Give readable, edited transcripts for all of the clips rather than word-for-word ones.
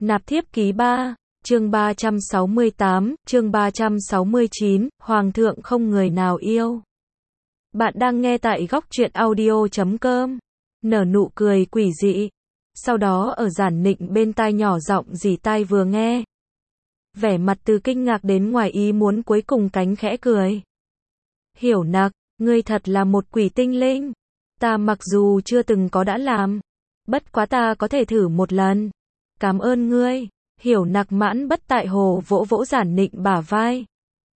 Nạp thiếp ký 3, chương 368, chương 369, Hoàng thượng không người nào yêu. Bạn đang nghe tại góc truyện audio.com. Nở nụ cười quỷ dị. Sau đó ở Giản Nịnh bên tai nhỏ giọng rỉ tai vừa nghe. Vẻ mặt từ kinh ngạc đến ngoài ý muốn cuối cùng cánh khẽ cười. Hiểu Nặc, ngươi thật là một quỷ tinh linh. Ta mặc dù chưa từng có đã làm, bất quá ta có thể thử một lần. Cảm ơn ngươi. Hiểu Nặc mãn bất tại hồ vỗ vỗ Giản Nịnh bả vai.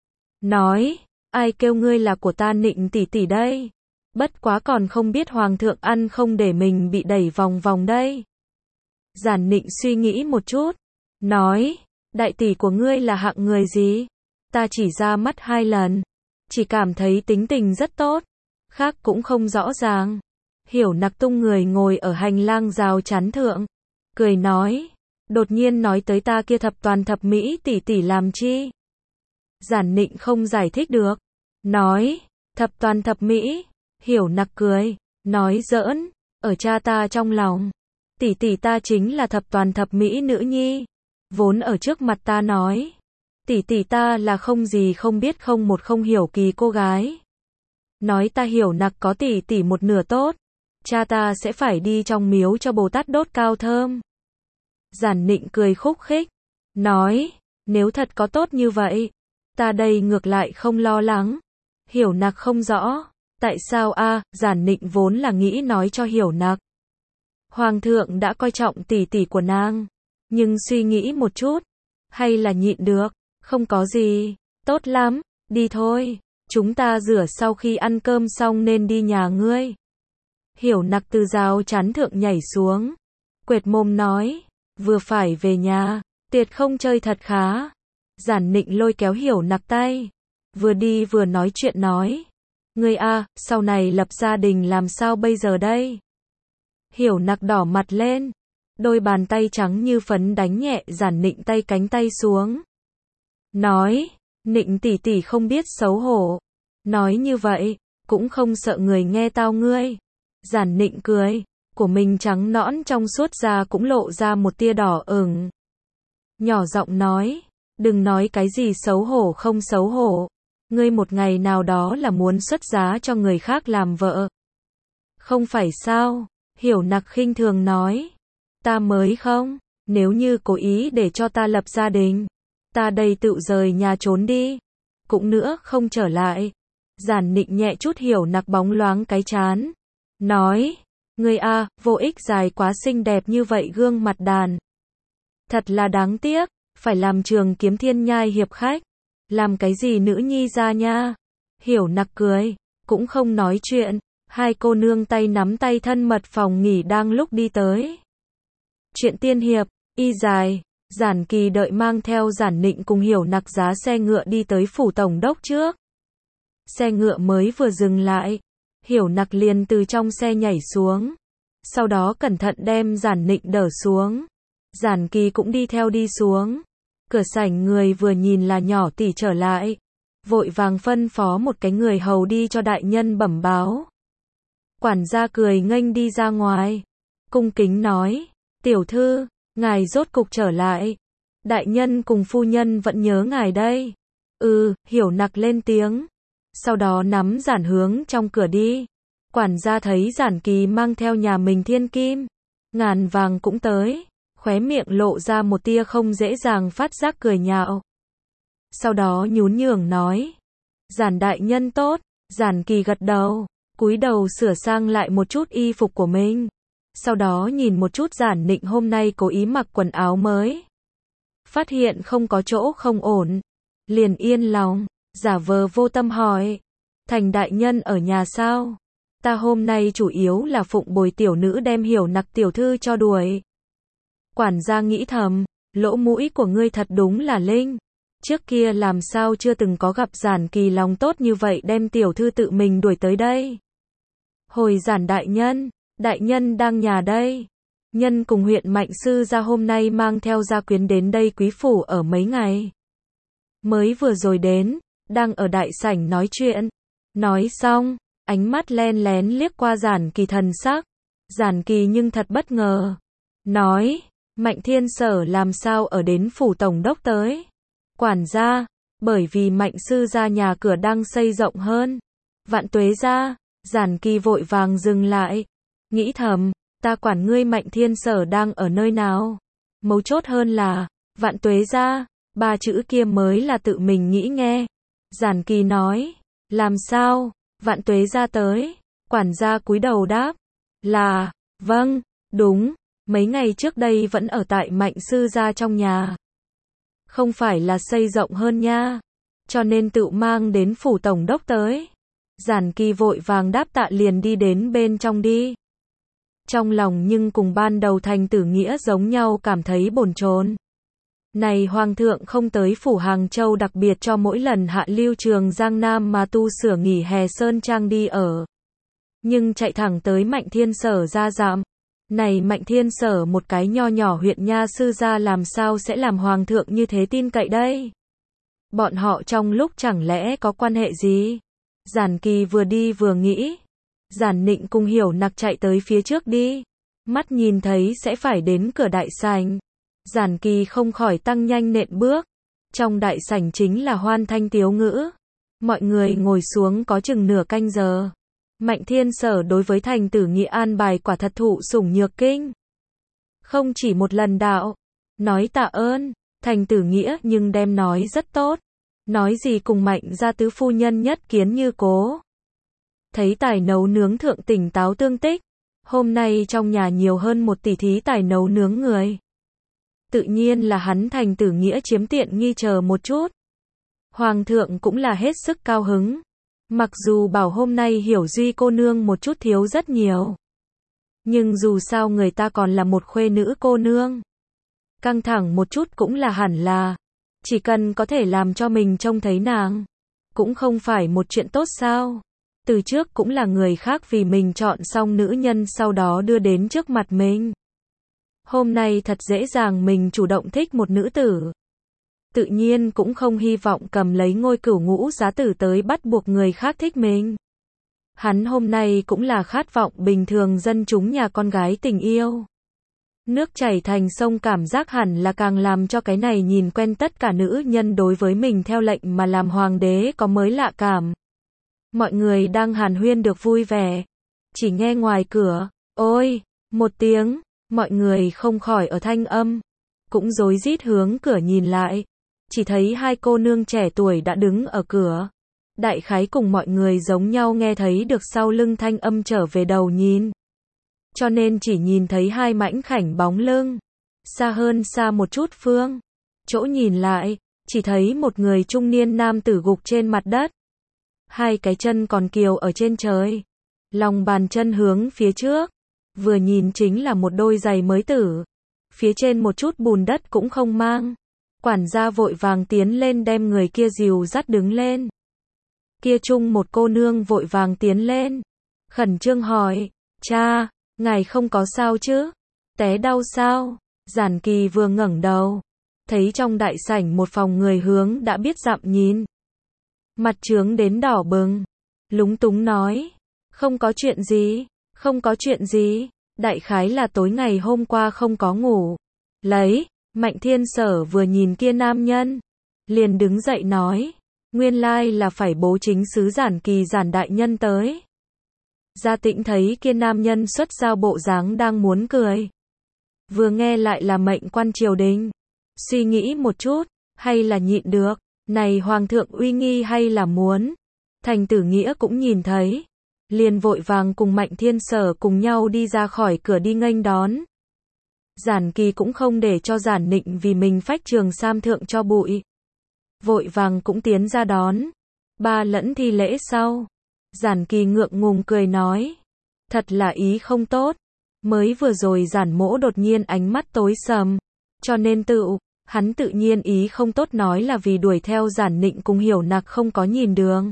Nói, ai kêu ngươi là của ta Nịnh tỷ tỷ đây? Bất quá còn không biết Hoàng thượng ăn không để mình bị đẩy vòng vòng đây. Giản Nịnh suy nghĩ một chút. Nói, đại tỷ của ngươi là hạng người gì? Ta chỉ ra mắt 2 lần. Chỉ cảm thấy tính tình rất tốt. Khác cũng không rõ ràng. Hiểu Nặc tung người ngồi ở hành lang rào chắn thượng. Cười nói, đột nhiên nói tới ta kia thập toàn thập mỹ tỷ tỷ làm chi? Giản Nịnh không giải thích được. Nói, thập toàn thập mỹ. Hiểu Nặc cười, nói giỡn, ở cha ta trong lòng. Tỷ tỷ ta chính là thập toàn thập mỹ nữ nhi. Vốn ở trước mặt ta nói, tỷ tỷ ta là không gì không biết không một không hiểu kỳ cô gái. Nói ta Hiểu Nặc có tỷ tỷ một nửa tốt. Cha ta sẽ phải đi trong miếu cho Bồ Tát đốt cao thơm. Giản Nịnh cười khúc khích. Nói, nếu thật có tốt như vậy, ta đây ngược lại không lo lắng. Hiểu Nặc không rõ. Tại sao a? Giản Nịnh vốn là nghĩ nói cho Hiểu Nặc. Hoàng thượng đã coi trọng tỷ tỷ của nàng. Nhưng suy nghĩ một chút. Hay là nhịn được. Không có gì. Tốt lắm. Đi thôi. Chúng ta rửa sau khi ăn cơm xong nên đi nhà ngươi. Hiểu Nặc từ rào chắn thượng nhảy xuống. Quệt mồm nói. Vừa phải về nhà. Tiệt không chơi thật khá. Giản Nịnh lôi kéo Hiểu Nặc tay. Vừa đi vừa nói chuyện nói. Ngươi a, sau này lập gia đình làm sao bây giờ đây? Hiểu Nặc đỏ mặt lên. Đôi bàn tay trắng như phấn đánh nhẹ Giản Nịnh tay cánh tay xuống. Nói, Nịnh tỷ tỷ không biết xấu hổ. Nói như vậy, cũng không sợ người nghe tao ngươi. Giản Nịnh cười, của mình trắng nõn trong suốt da cũng lộ ra một tia đỏ ửng. Nhỏ giọng nói, đừng nói cái gì xấu hổ không xấu hổ. Ngươi một ngày nào đó là muốn xuất giá cho người khác làm vợ. Không phải sao? Hiểu Nặc khinh thường nói. Ta mới không, nếu như cố ý để cho ta lập gia đình, ta đây tự rời nhà trốn đi. Cũng nữa không trở lại. Giản Nịnh nhẹ chút Hiểu Nặc bóng loáng cái trán. Nói, ngươi a, vô ích dài quá xinh đẹp như vậy gương mặt đàn. Thật là đáng tiếc, phải làm Trường Kiếm Thiên nhai hiệp khách. Làm cái gì nữ nhi ra nha? Hiểu Nặc cười, cũng không nói chuyện. Hai cô nương tay nắm tay thân mật phòng nghỉ đang lúc đi tới. Chuyện tiên hiệp, y dài. Giản Kỳ đợi mang theo Giản Nịnh cùng Hiểu Nặc giá xe ngựa đi tới phủ tổng đốc trước. Xe ngựa mới vừa dừng lại, Hiểu Nặc liền từ trong xe nhảy xuống. Sau đó cẩn thận đem Giản Nịnh đỡ xuống. Giản Kỳ cũng đi theo đi xuống. Cửa sảnh người vừa nhìn là nhỏ tỷ trở lại. Vội vàng phân phó một cái người hầu đi cho đại nhân bẩm báo. Quản gia cười nghênh đi ra ngoài. Cung kính nói, tiểu thư, ngài rốt cục trở lại. Đại nhân cùng phu nhân vẫn nhớ ngài đây. Hiểu Nặc lên tiếng. Sau đó nắm Giản hướng trong cửa đi. Quản gia thấy Giản Kỳ mang theo nhà mình thiên kim ngàn vàng cũng tới. Khóe miệng lộ ra một tia không dễ dàng phát giác cười nhạo. Sau đó nhún nhường nói. Giản đại nhân tốt. Giản Kỳ gật đầu. Cúi đầu sửa sang lại một chút y phục của mình. Sau đó nhìn một chút Giản Nịnh hôm nay cố ý mặc quần áo mới. Phát hiện không có chỗ không ổn. Liền yên lòng. Giả vờ vô tâm hỏi. Thành đại nhân ở nhà sao? Ta hôm nay chủ yếu là phụng bồi tiểu nữ đem Hiểu Nặc tiểu thư cho đuổi. Quản gia nghĩ thầm, lỗ mũi của ngươi thật đúng là linh. Trước kia làm sao chưa từng có gặp Giản Kỳ lòng tốt như vậy đem tiểu thư tự mình đuổi tới đây. Hồi Giản đại nhân đang nhà đây. Nhân cùng huyện Mạnh Sư ra hôm nay mang theo gia quyến đến đây quý phủ ở mấy ngày. Mới vừa rồi đến, đang ở đại sảnh nói chuyện. Nói xong, ánh mắt len lén liếc qua Giản Kỳ thần sắc. Giản Kỳ nhưng thật bất ngờ. Nói, Mạnh Thiên Sở làm sao ở đến phủ tổng đốc tới? Quản gia, bởi vì Mạnh sư gia nhà cửa đang xây rộng hơn. Vạn Tuế gia, Giản Kỳ vội vàng dừng lại, nghĩ thầm, ta quản ngươi Mạnh Thiên Sở đang ở nơi nào? Mấu chốt hơn là, Vạn Tuế gia, ba chữ kia mới là tự mình nghĩ nghe. Giản Kỳ nói, làm sao? Vạn Tuế gia tới. Quản gia cúi đầu đáp, là, vâng, đúng, mấy ngày trước đây vẫn ở tại Mạnh sư gia trong nhà. Không phải là xây rộng hơn nha, cho nên tự mang đến phủ tổng đốc tới. Giản Kỳ vội vàng đáp tạ liền đi đến bên trong đi. Trong lòng nhưng cùng ban đầu Thành Tử Nghĩa giống nhau cảm thấy bồn chồn. Này Hoàng thượng không tới phủ Hàng Châu đặc biệt cho mỗi lần hạ lưu Trường Giang Nam mà tu sửa nghỉ hè sơn trang đi ở. Nhưng chạy thẳng tới Mạnh Thiên Sở ra dạm. Này Mạnh Thiên Sở một cái nho nhỏ huyện nha sư gia làm sao sẽ làm Hoàng thượng như thế tin cậy đây? Bọn họ trong lúc chẳng lẽ có quan hệ gì? Giản Kỳ vừa đi vừa nghĩ. Giản Nịnh cùng Hiểu Nặc chạy tới phía trước đi. Mắt nhìn thấy sẽ phải đến cửa đại sảnh. Giản Kỳ không khỏi tăng nhanh nện bước. Trong đại sảnh chính là hoan thanh tiếu ngữ. Mọi người ngồi xuống có chừng nửa canh giờ. Mạnh Thiên Sở đối với Thành Tử Nghĩa an bài quả thật thụ sủng nhược kinh. Không chỉ một lần đạo. Nói tạ ơn. Thành Tử Nghĩa nhưng đem nói rất tốt. Nói gì cùng Mạnh gia tứ phu nhân nhất kiến như cố. Thấy tài nấu nướng thượng tỉnh táo tương tích. Hôm nay trong nhà nhiều hơn một tỷ thí tài nấu nướng người. Tự nhiên là hắn Thành Tử Nghĩa chiếm tiện nghi chờ một chút. Hoàng thượng cũng là hết sức cao hứng. Mặc dù bảo hôm nay Hiểu Duy cô nương một chút thiếu rất nhiều. Nhưng dù sao người ta còn là một khuê nữ cô nương. Căng thẳng một chút cũng là hẳn là. Chỉ cần có thể làm cho mình trông thấy nàng. Cũng không phải một chuyện tốt sao. Từ trước cũng là người khác vì mình chọn xong nữ nhân sau đó đưa đến trước mặt mình. Hôm nay thật dễ dàng mình chủ động thích một nữ tử. Tự nhiên cũng không hy vọng cầm lấy ngôi cửu ngũ giá tử tới bắt buộc người khác thích mình. Hắn hôm nay cũng là khát vọng bình thường dân chúng nhà con gái tình yêu. Nước chảy thành sông cảm giác hẳn là càng làm cho cái này nhìn quen tất cả nữ nhân đối với mình theo lệnh mà làm hoàng đế có mới lạ cảm. Mọi người đang hàn huyên được vui vẻ. Chỉ nghe ngoài cửa, ôi, một tiếng, mọi người không khỏi ở thanh âm. Cũng rối rít hướng cửa nhìn lại. Chỉ thấy hai cô nương trẻ tuổi đã đứng ở cửa. Đại khái cùng mọi người giống nhau nghe thấy được sau lưng thanh âm trở về đầu nhìn. Cho nên chỉ nhìn thấy hai mảnh khảnh bóng lưng. Xa hơn xa một chút phương. Chỗ nhìn lại, chỉ thấy một người trung niên nam tử gục trên mặt đất. Hai cái chân còn kiều ở trên trời. Lòng bàn chân hướng phía trước. Vừa nhìn chính là một đôi giày mới tử. Phía trên một chút bùn đất cũng không mang. Quản gia vội vàng tiến lên đem người kia dìu dắt đứng lên. Kia chung một cô nương vội vàng tiến lên. Khẩn trương hỏi, cha, ngài không có sao chứ? Té đau sao? Giản Kỳ vừa ngẩng đầu. Thấy trong đại sảnh một phòng người hướng đã biết dặm nhìn. Mặt trướng đến đỏ bừng. Lúng túng nói, không có chuyện gì, không có chuyện gì. Đại khái là tối ngày hôm qua không có ngủ. Lấy. Mạnh Thiên Sở vừa nhìn kia nam nhân, liền đứng dậy nói, nguyên lai là phải bố chính sứ Giản Kỳ Giản đại nhân tới. Gia Tĩnh thấy kia nam nhân xuất giao bộ dáng đang muốn cười. Vừa nghe lại là mệnh quan triều đình. Suy nghĩ một chút, hay là nhịn được, này Hoàng thượng uy nghi hay là muốn. Thành Tử Nghĩa cũng nhìn thấy. Liền vội vàng cùng Mạnh Thiên Sở cùng nhau đi ra khỏi cửa đi nghênh đón. Giản Kỳ cũng không để cho Giản Nịnh vì mình phách trường sam thượng cho bụi. Vội vàng cũng tiến ra đón. Ba lẫn thi lễ sau. Giản Kỳ ngượng ngùng cười nói. Thật là ý không tốt. Mới vừa rồi Giản Mỗ đột nhiên ánh mắt tối sầm. Cho nên hắn tự nhiên ý không tốt nói là vì đuổi theo Giản Nịnh cùng Hiểu Nặc không có nhìn đường.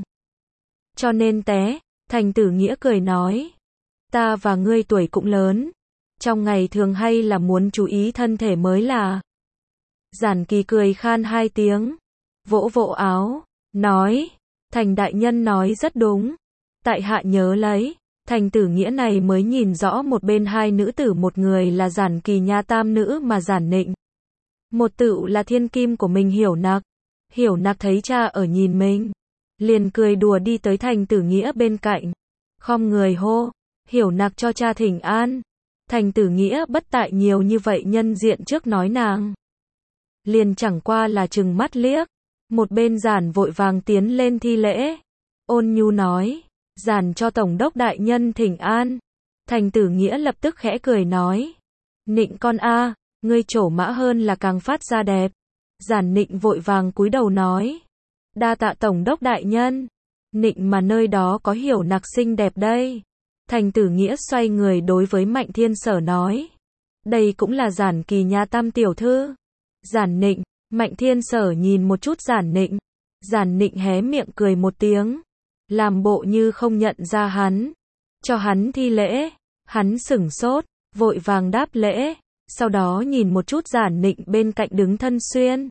Cho nên té, Thành Tử Nghĩa cười nói. Ta và ngươi tuổi cũng lớn. Trong ngày thường hay là muốn chú ý thân thể mới là. Giản Kỳ cười khan hai tiếng. Vỗ vỗ áo. Nói. Thành đại nhân nói rất đúng. Tại hạ nhớ lấy. Thành Tử Nghĩa này mới nhìn rõ một bên hai nữ tử, một người là Giản Kỳ nha tam nữ mà Giản Nịnh. Một tựu là thiên kim của mình Hiểu Nặc. Hiểu Nặc thấy cha ở nhìn mình, liền cười đùa đi tới Thành Tử Nghĩa bên cạnh, khom người hô, Hiểu Nặc cho cha thỉnh an. Thành Tử Nghĩa bất tại nhiều như vậy nhân diện trước nói nàng, liền chẳng qua là trừng mắt liếc. Một bên Giản vội vàng tiến lên thi lễ, ôn nhu nói, Giản cho Tổng đốc đại nhân thỉnh an. Thành Tử Nghĩa lập tức khẽ cười nói, Nịnh con a, ngươi trổ mã hơn là càng phát ra đẹp. Giản Nịnh vội vàng cúi đầu nói, đa tạ Tổng đốc đại nhân. Nịnh mà nơi đó có Hiểu Nặc xinh đẹp đây. Thành Tử Nghĩa xoay người đối với Mạnh Thiên Sở nói, đây cũng là Giản Kỳ nha tam tiểu thư. Giản Nịnh. Mạnh Thiên Sở nhìn một chút Giản Nịnh. Giản Nịnh hé miệng cười một tiếng, làm bộ như không nhận ra hắn, cho hắn thi lễ. Hắn sửng sốt, vội vàng đáp lễ, sau đó nhìn một chút Giản Nịnh bên cạnh đứng thân xuyên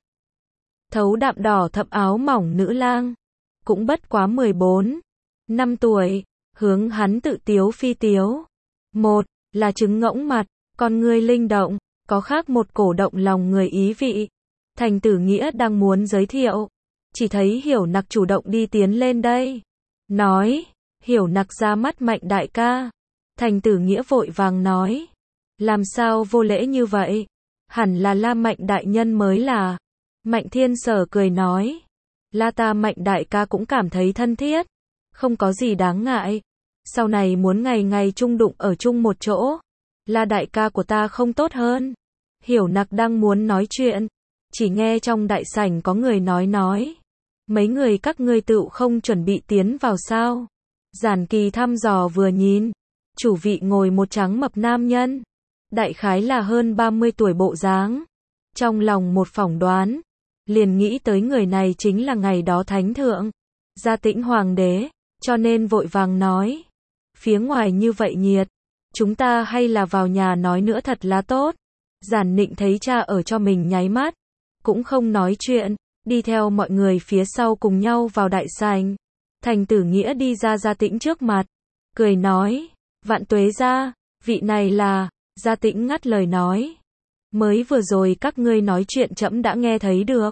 thấu đạm đỏ thẫm áo mỏng nữ lang, cũng bất quá 14 năm tuổi, hướng hắn tự tiếu phi tiếu. Một là trứng ngỗng mặt, con ngươi linh động, có khác một cổ động lòng người ý vị. Thành Tử Nghĩa đang muốn giới thiệu, chỉ thấy Hiểu Nặc chủ động đi tiến lên đây, nói, Hiểu Nặc ra mắt Mạnh đại ca. Thành Tử Nghĩa vội vàng nói, làm sao vô lễ như vậy, hẳn là la Mạnh đại nhân mới là. Mạnh Thiên Sở cười nói, la ta Mạnh đại ca cũng cảm thấy thân thiết, không có gì đáng ngại, sau này muốn ngày ngày chung đụng ở chung một chỗ, la đại ca của ta không tốt hơn. Hiểu Nặc đang muốn nói chuyện, chỉ nghe trong đại sảnh có người nói, mấy người các ngươi tựu không chuẩn bị tiến vào sao? Giản Kỳ thăm dò vừa nhìn, chủ vị ngồi một trắng mập nam nhân, đại khái là hơn 30 tuổi bộ dáng. Trong lòng một phỏng đoán, liền nghĩ tới người này chính là ngày đó Thánh Thượng, Gia Tĩnh Hoàng đế, cho nên vội vàng nói, phía ngoài như vậy nhiệt, chúng ta hay là vào nhà nói nữa thật là tốt. Giản Nịnh thấy cha ở cho mình nháy mắt, cũng không nói chuyện, đi theo mọi người phía sau cùng nhau vào đại sảnh. Thành Tử Nghĩa đi ra Gia Tĩnh trước mặt, cười nói, vạn tuế gia, vị này là. Gia Tĩnh ngắt lời nói, mới vừa rồi các ngươi nói chuyện trẫm đã nghe thấy được.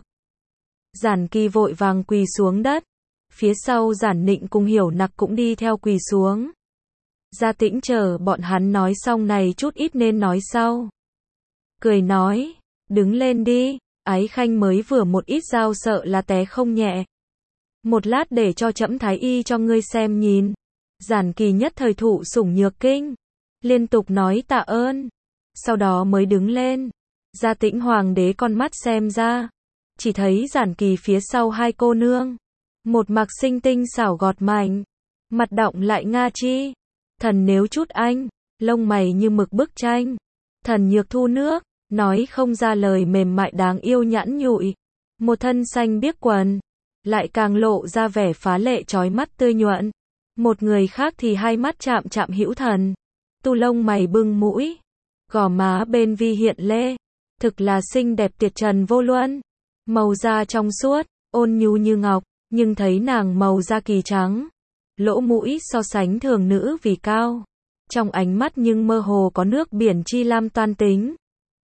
Giản Kỳ vội vàng quỳ xuống đất, phía sau Giản Nịnh cùng Hiểu Nặc cũng đi theo quỳ xuống. Gia Tĩnh chờ bọn hắn nói xong này chút ít nên nói sau, cười nói, đứng lên đi, ái khanh mới vừa một ít dao sợ là té không nhẹ. Một lát để cho trẫm thái y cho ngươi xem nhìn. Giản Kỳ nhất thời thụ sủng nhược kinh, liên tục nói tạ ơn, sau đó mới đứng lên. Gia Tĩnh Hoàng đế con mắt xem ra, chỉ thấy Giản Kỳ phía sau hai cô nương, một mặc xinh tinh xảo gọt mảnh, mặt đọng lại nga chi, thần nếu chút anh, lông mày như mực bức tranh, thần nhược thu nước, nói không ra lời mềm mại đáng yêu nhẵn nhụi, một thân xanh biếc quần, lại càng lộ ra vẻ phá lệ chói mắt tươi nhuận. Một người khác thì hai mắt chạm chạm hữu thần, tu lông mày bưng mũi, gò má bên vi hiện lê, thực là xinh đẹp tuyệt trần vô luân, màu da trong suốt, ôn nhu như ngọc, nhưng thấy nàng màu da kỳ trắng, lỗ mũi so sánh thường nữ vì cao, trong ánh mắt nhưng mơ hồ có nước biển chi lam toan tính.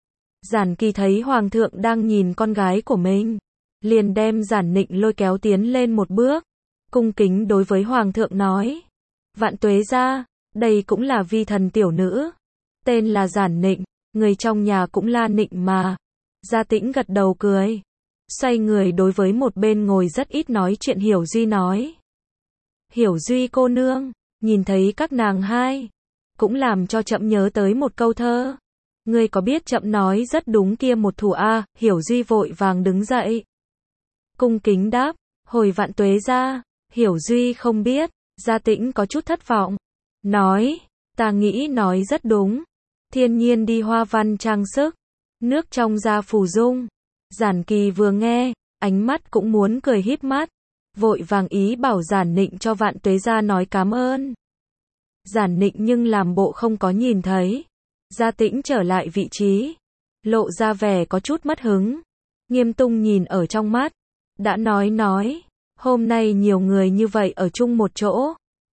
Giản Kỳ thấy Hoàng thượng đang nhìn con gái của mình, liền đem Giản Nịnh lôi kéo tiến lên một bước, cung kính đối với Hoàng thượng nói, vạn tuế gia, đây cũng là vi thần tiểu nữ, tên là Giản Nịnh, người trong nhà cũng là Nịnh mà. Gia Tĩnh gật đầu cười, xoay người đối với một bên ngồi rất ít nói chuyện Hiểu Duy nói, Hiểu Duy cô nương, nhìn thấy các nàng hai, cũng làm cho trẫm nhớ tới một câu thơ. Ngươi có biết trẫm nói rất đúng kia một thủ a? Hiểu Duy vội vàng đứng dậy, cung kính đáp, hồi vạn tuế gia. Hiểu Duy không biết. Gia Tĩnh có chút thất vọng, nói, ta nghĩ nói rất đúng, thiên nhiên đi hoa văn trang sức, nước trong da phù dung. Giản Kỳ vừa nghe, ánh mắt cũng muốn cười híp mắt, vội vàng ý bảo Giản Nịnh cho vạn tuế gia nói cảm ơn. Giản Nịnh nhưng làm bộ không có nhìn thấy. Gia Tĩnh trở lại vị trí, lộ ra vẻ có chút mất hứng, nghiêm túc nhìn ở trong mắt, đã nói, hôm nay nhiều người như vậy ở chung một chỗ,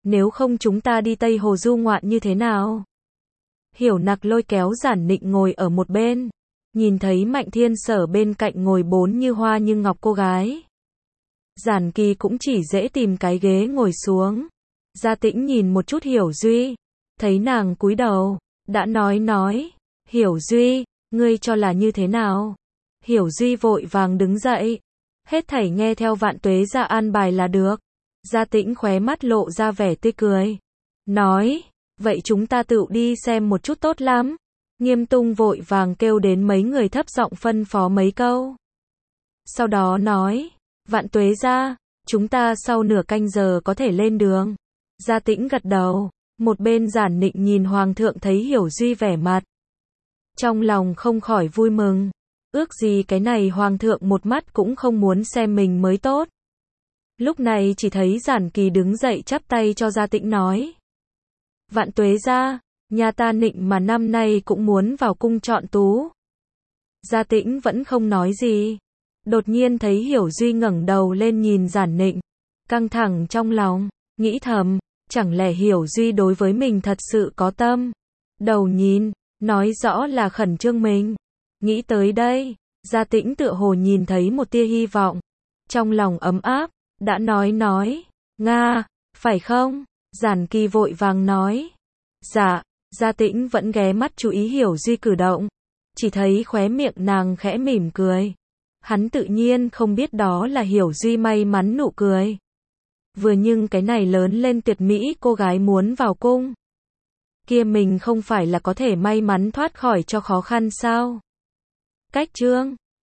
nếu không chúng ta đi Tây Hồ du ngoạn như thế nào? Hiểu Nặc lôi kéo Giản Nịnh ngồi ở một bên, nhìn thấy Mạnh Thiên Sở bên cạnh ngồi 4 như hoa như ngọc cô gái. Giản Kỳ cũng chỉ dễ tìm cái ghế ngồi xuống. Gia Tĩnh nhìn một chút Hiểu Duy, thấy nàng cúi đầu, đã nói, Hiểu Duy, ngươi cho là như thế nào? Hiểu Duy vội vàng đứng dậy, hết thảy nghe theo Vạn Tuế gia an bài là được. Gia Tĩnh khóe mắt lộ ra vẻ tươi cười, nói, vậy chúng ta tự đi xem một chút tốt lắm. Nghiêm Tung vội vàng kêu đến mấy người thấp giọng phân phó mấy câu. Sau đó nói, Vạn Tuế gia, chúng ta sau nửa canh giờ có thể lên đường. Gia Tĩnh gật đầu, một bên Giản Nịnh nhìn Hoàng thượng thấy Hiểu Duy vẻ mặt. Trong lòng không khỏi vui mừng, ước gì cái này Hoàng thượng một mắt cũng không muốn xem mình mới tốt. Lúc này chỉ thấy Giản Kỳ đứng dậy chắp tay cho Gia Tĩnh nói. Vạn Tuế gia, nhà ta Nịnh mà năm nay cũng muốn vào cung chọn tú. Gia Tĩnh vẫn không nói gì. Đột nhiên thấy Hiểu Duy ngẩng đầu lên nhìn Giản Nịnh, căng thẳng trong lòng, nghĩ thầm, chẳng lẽ Hiểu Duy đối với mình thật sự có tâm. Đầu nhìn, nói rõ là khẩn trương mình. Nghĩ tới đây, Gia Tĩnh tựa hồ nhìn thấy một tia hy vọng. Trong lòng ấm áp, đã nói, Nga, phải không? Giản Kỳ vội vàng nói, dạ. Gia Tĩnh vẫn ghé mắt chú ý Hiểu Duy cử động, chỉ thấy khóe miệng nàng khẽ mỉm cười. Hắn tự nhiên không biết đó là Hiểu Duy may mắn nụ cười. Vừa nhưng cái này lớn lên tuyệt mỹ cô gái muốn vào cung, kia mình không phải là có thể may mắn thoát khỏi cho khó khăn sao? Cách chương